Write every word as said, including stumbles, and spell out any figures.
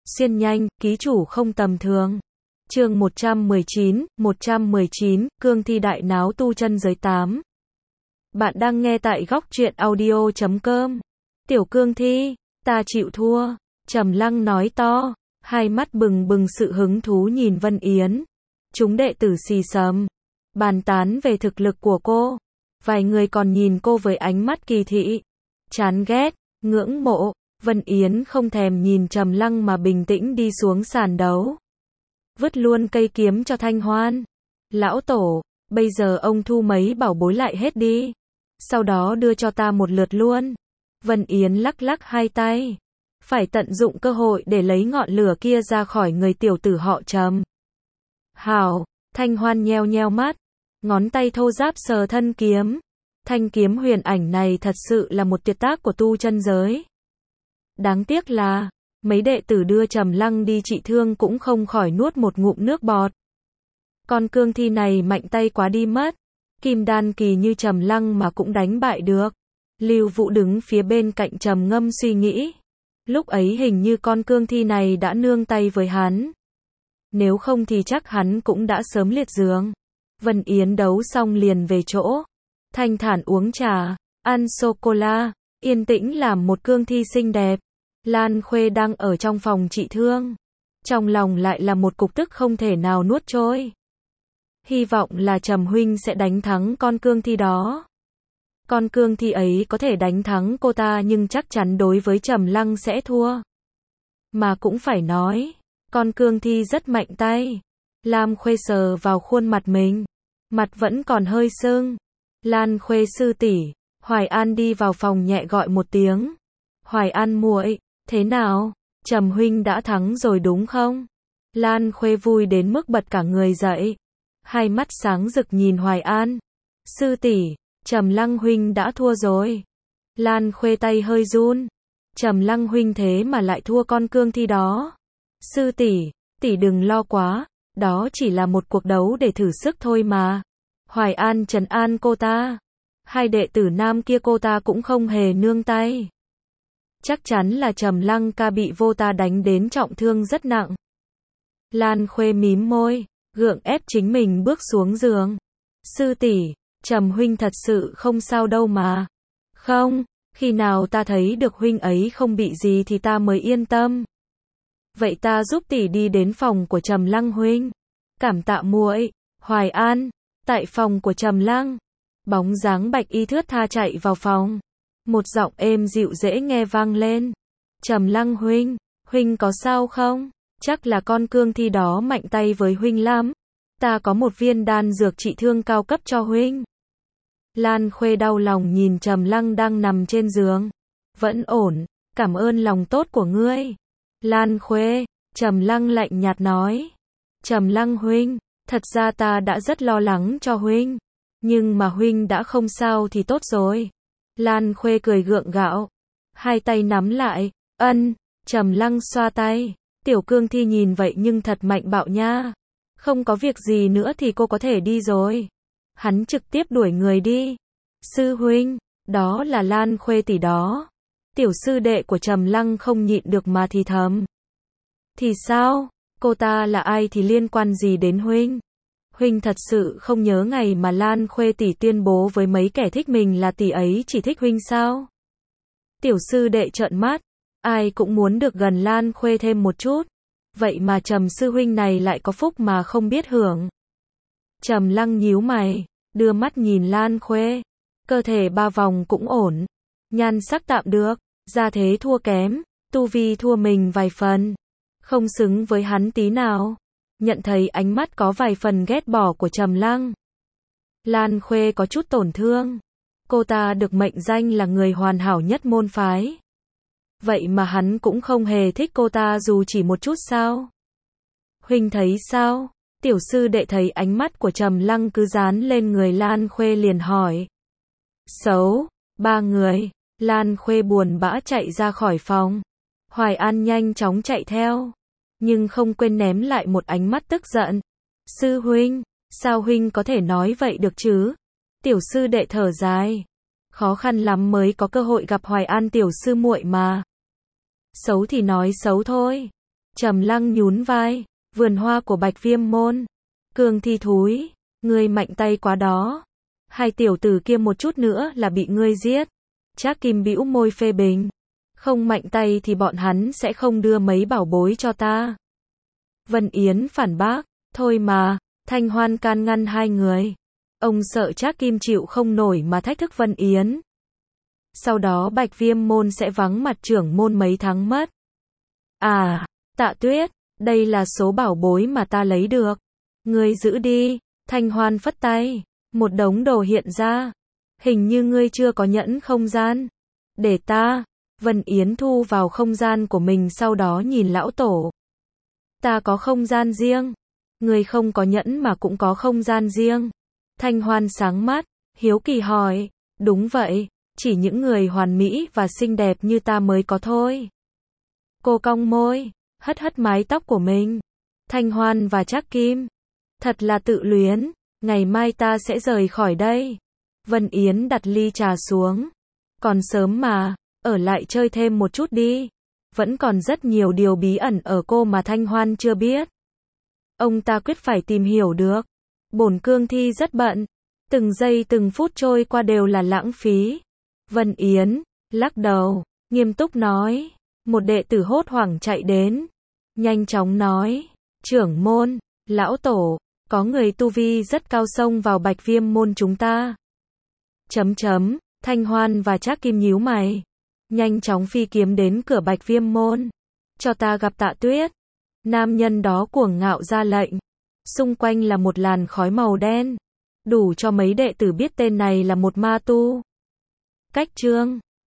Xuyên nhanh, ký chủ không tầm thường. Chương một trăm mười chín, một trăm mười chín, cương thi đại náo tu chân giới tám. Bạn đang nghe tại góc truyện audio chấm com. Tiểu cương thi, ta chịu thua. Trầm Lăng nói to, hai mắt bừng bừng sự hứng thú nhìn Vân Yến. Chúng đệ tử xì xầm, bàn tán về thực lực của cô. Vài người còn nhìn cô với ánh mắt kỳ thị, chán ghét, ngưỡng mộ. Vân Yến không thèm nhìn Trầm Lăng mà bình tĩnh đi xuống sàn đấu. Vứt luôn cây kiếm cho Thanh Hoan. Lão tổ, bây giờ ông thu mấy bảo bối lại hết đi. Sau đó đưa cho ta một lượt luôn. Vân Yến lắc lắc hai tay. Phải tận dụng cơ hội để lấy ngọn lửa kia ra khỏi người tiểu tử họ Trầm. Hảo, Thanh Hoan nheo nheo mắt. Ngón tay thô ráp sờ thân kiếm. Thanh kiếm huyền ảnh này thật sự là một tuyệt tác của tu chân giới. Đáng tiếc là, mấy đệ tử đưa Trầm Lăng đi trị thương cũng không khỏi nuốt một ngụm nước bọt. Con cương thi này mạnh tay quá đi mất. Kim đan kỳ như Trầm Lăng mà cũng đánh bại được. Lưu Vũ đứng phía bên cạnh trầm ngâm suy nghĩ. Lúc ấy hình như con cương thi này đã nương tay với hắn. Nếu không thì chắc hắn cũng đã sớm liệt giường. Vân Yến đấu xong liền về chỗ. Thanh thản uống trà, ăn sô-cô-la, yên tĩnh làm một cương thi xinh đẹp. Lan Khuê đang ở trong phòng trị thương. Trong lòng lại là một cục tức không thể nào nuốt trôi. Hy vọng là Trầm huynh sẽ đánh thắng con cương thi đó. Con cương thi ấy có thể đánh thắng cô ta nhưng chắc chắn đối với Trầm Lăng sẽ thua. Mà cũng phải nói, con cương thi rất mạnh tay. Lam Khuê sờ vào khuôn mặt mình. Mặt vẫn còn hơi sưng. Lan Khuê sư tỷ, Hoài An đi vào phòng nhẹ gọi một tiếng. Hoài An muội, thế nào? Trầm huynh đã thắng rồi đúng không? Lan Khuê vui đến mức bật cả người dậy. Hai mắt sáng rực nhìn Hoài An. Sư tỷ, Trầm Lăng huynh đã thua rồi. Lan Khuê tay hơi run. Trầm Lăng huynh thế mà lại thua con cương thi đó. Sư tỷ, tỷ đừng lo quá, đó chỉ là một cuộc đấu để thử sức thôi mà. Hoài An trấn an cô ta. Hai đệ tử nam kia cô ta cũng không hề nương tay. Chắc chắn là Trầm Lăng ca bị vô ta đánh đến trọng thương rất nặng. Lan Khuê mím môi, gượng ép chính mình bước xuống giường. Sư tỷ, Trầm huynh thật sự không sao đâu mà. Không, khi nào ta thấy được huynh ấy không bị gì thì ta mới yên tâm. Vậy ta giúp tỷ đi đến phòng của Trầm Lăng huynh. Cảm tạ muội. Hoài An, tại phòng của Trầm Lăng. Bóng dáng Bạch Y thướt tha chạy vào phòng. Một giọng êm dịu dễ nghe vang lên. Trầm Lăng huynh, huynh có sao không? Chắc là con cương thi đó mạnh tay với huynh lắm. Ta có một viên đan dược trị thương cao cấp cho huynh. Lan Khuê đau lòng nhìn Trầm Lăng đang nằm trên giường. Vẫn ổn, cảm ơn lòng tốt của ngươi. Lan Khuê, Trầm Lăng lạnh nhạt nói. Trầm Lăng huynh, thật ra ta đã rất lo lắng cho huynh. Nhưng mà huynh đã không sao thì tốt rồi. Lan Khuê cười gượng gạo. Hai tay nắm lại, ân, Trầm Lăng xoa tay. Tiểu cương thi nhìn vậy nhưng thật mạnh bạo nha. Không có việc gì nữa thì cô có thể đi rồi. Hắn trực tiếp đuổi người đi. Sư huynh, đó là Lan Khuê tỷ đó. Tiểu sư đệ của Trầm Lăng không nhịn được mà thì thầm. Thì sao? Cô ta là ai thì liên quan gì đến huynh? Huynh thật sự không nhớ ngày mà Lan Khuê tỷ tuyên bố với mấy kẻ thích mình là tỷ ấy chỉ thích huynh sao? Tiểu sư đệ trợn mắt. Ai cũng muốn được gần Lan Khuê thêm một chút. Vậy mà Trầm sư huynh này lại có phúc mà không biết hưởng. Trầm Lăng nhíu mày, đưa mắt nhìn Lan Khuê. Cơ thể ba vòng cũng ổn. Nhan sắc tạm được, gia thế thua kém, tu vi thua mình vài phần. Không xứng với hắn tí nào. Nhận thấy ánh mắt có vài phần ghét bỏ của Trầm Lăng. Lan Khuê có chút tổn thương. Cô ta được mệnh danh là người hoàn hảo nhất môn phái. Vậy mà hắn cũng không hề thích cô ta dù chỉ một chút sao? Huynh thấy sao? Tiểu sư đệ thấy ánh mắt của Trầm Lăng cứ dán lên người Lan Khuê liền hỏi. Xấu, ba người. Lan Khuê buồn bã chạy ra khỏi phòng. Hoài An nhanh chóng chạy theo. Nhưng không quên ném lại một ánh mắt tức giận. Sư huynh, sao huynh có thể nói vậy được chứ? Tiểu sư đệ thở dài. Khó khăn lắm mới có cơ hội gặp Hoài An tiểu sư muội mà. Xấu thì nói xấu thôi. Trầm Lăng nhún vai, vườn hoa của Bạch Viêm môn. Cương Thi thúi, ngươi mạnh tay quá đó. Hai tiểu tử kia một chút nữa là bị ngươi giết. Trác Kim bĩu môi phê bình. Không mạnh tay thì bọn hắn sẽ không đưa mấy bảo bối cho ta. Vân Yến phản bác, thôi mà, Thanh Hoan can ngăn hai người. Ông sợ Trác Kim chịu không nổi mà thách thức Vân Yến. Sau đó Bạch Viêm môn sẽ vắng mặt trưởng môn mấy tháng mất. À, Tạ Tuyết, đây là số bảo bối mà ta lấy được. Ngươi giữ đi. Thanh Hoan phất tay, một đống đồ hiện ra. Hình như ngươi chưa có nhẫn không gian. Để ta. Vân Yến thu vào không gian của mình, sau đó nhìn lão tổ. Ta có không gian riêng. Ngươi không có nhẫn mà cũng có không gian riêng. Thanh Hoan sáng mắt, hiếu kỳ hỏi. Đúng vậy, chỉ những người hoàn mỹ và xinh đẹp như ta mới có thôi. Cô cong môi, hất hất mái tóc của mình. Thanh Hoan và Trác Kim, thật là tự luyến. Ngày mai ta sẽ rời khỏi đây. Vân Yến đặt ly trà xuống. Còn sớm mà, ở lại chơi thêm một chút đi. Vẫn còn rất nhiều điều bí ẩn ở cô mà Thanh Hoan chưa biết. Ông ta quyết phải tìm hiểu được. Bổn Cương Thi rất bận. Từng giây từng phút trôi qua đều là lãng phí. Vân Yến lắc đầu, nghiêm túc nói. Một đệ tử hốt hoảng chạy đến. Nhanh chóng nói. Trưởng môn, lão tổ, có người tu vi rất cao xông vào Bạch Viêm môn chúng ta. Chấm chấm, Thanh Hoan và Trác Kim nhíu mày. Nhanh chóng phi kiếm đến cửa Bạch Viêm môn. Cho ta gặp Tạ Tuyết. Nam nhân đó cuồng ngạo ra lệnh. Xung quanh là một làn khói màu đen. Đủ cho mấy đệ tử biết tên này là một ma tu. Cách chương